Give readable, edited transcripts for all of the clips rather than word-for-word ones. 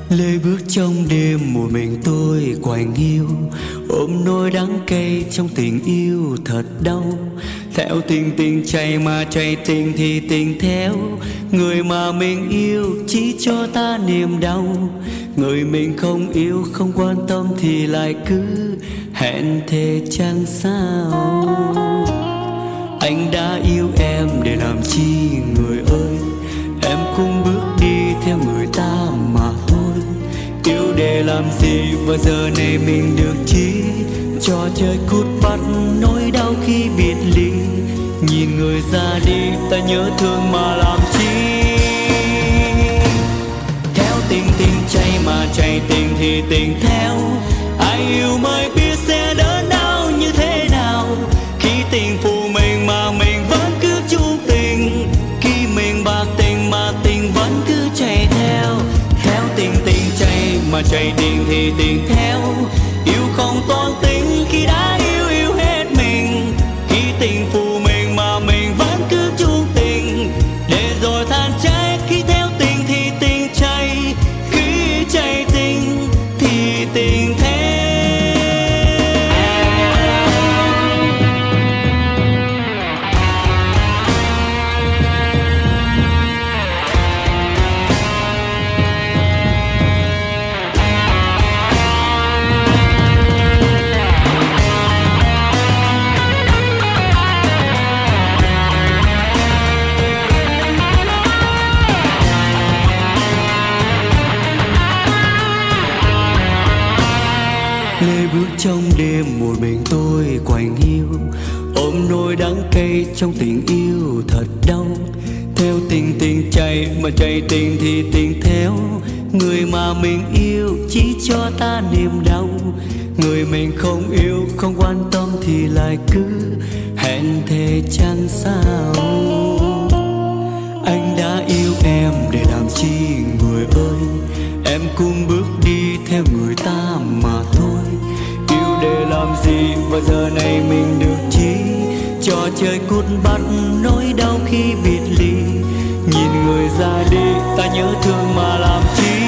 lê bước trong đêm một mình tôi quạnh hiu, ôm nỗi đắng cay trong tình yêu thật đau. Theo tình tình chạy mà chạy tình thì tình theo, người mà mình yêu chỉ cho ta niềm đau. Người mình không yêu không quan tâm thì lại cứ hẹn thề chẳng sao. Anh đã yêu em để làm chi người ơi, em cũng bước đi theo người ta mà thôi. Yêu để làm gì và giờ này mình được chi, trò chơi cút bắt nỗi đau khi biệt ly. Nhìn người ra đi ta nhớ thương mà làm chi. Theo tình tình chạy mà chạy tình thì tình theo, ai yêu mới biết sẽ đớn đau như thế nào. Khi tình phụ mình mà mình vẫn cứ chung tình, khi mình bạc tình mà tình vẫn cứ chạy theo. Theo tình tình chạy mà chạy tình thì tình theo, yêu không toan tính khi đã yêu hết mình. Khi tình phụ mình mà mình vẫn cứ chung tình, để rồi than trách khi theo tình thì tình chạy, khi chạy tình thì tình theo. Lê bước trong đêm một mình tôi quạnh hiu, ôm nỗi đắng cay trong tình yêu thật đau. Theo tình tình chạy mà chạy tình thì tình theo, người mà mình yêu chỉ cho ta niềm đau. Người mình không yêu không quan tâm thì lại cứ hẹn thề chẳng sao. Anh đã yêu em để làm chi người ơi, em cũng bước đi theo người ta mà thôi. Yêu để làm gì và giờ này mình được chi, trò chơi cút bắt nỗi đau khi biệt ly. Nhìn người ra đi ta nhớ thương mà làm chi.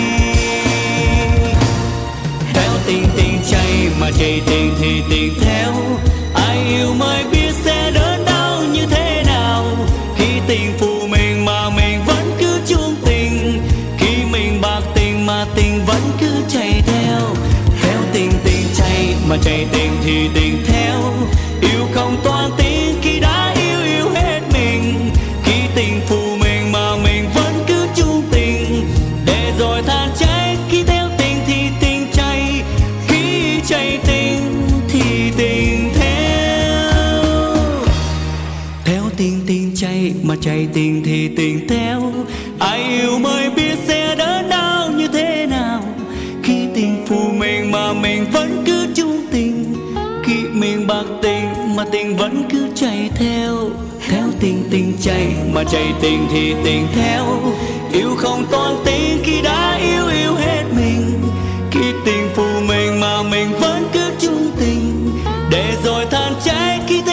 Theo tình tình chạy mà chạy tình thì tình theo, ai yêu mới biết sẽ đớn đau như thế nào. Khi tình phụ mình mà mình vẫn cứ chung tình, khi mình bạc tình mà tình vẫn cứ chạy theo. Theo tình tình chạy mà chạy tình thì tình theo, yêu không toan tính khi đã yêu hết mình. Khi tình phụ mình mà mình vẫn cứ chung tình, để rồi than trách khi theo tình thì tình chạy, khi chạy tình thì tình theo. Theo tình tình chạy mà chạy tình thì tình theo, ai yêu mới biết sẽ đớn đau như thế nào. Khi tình phụ mình mà mình vẫn cứ chung tình, khi mình bạc tình mà tình vẫn cứ chạy theo. Theo tình tình chạy mà chạy tình thì tình theo, yêu không toan tính khi đã yêu hết mình. Khi tình phụ mình mà mình vẫn cứ chung tình, để rồi than trách khi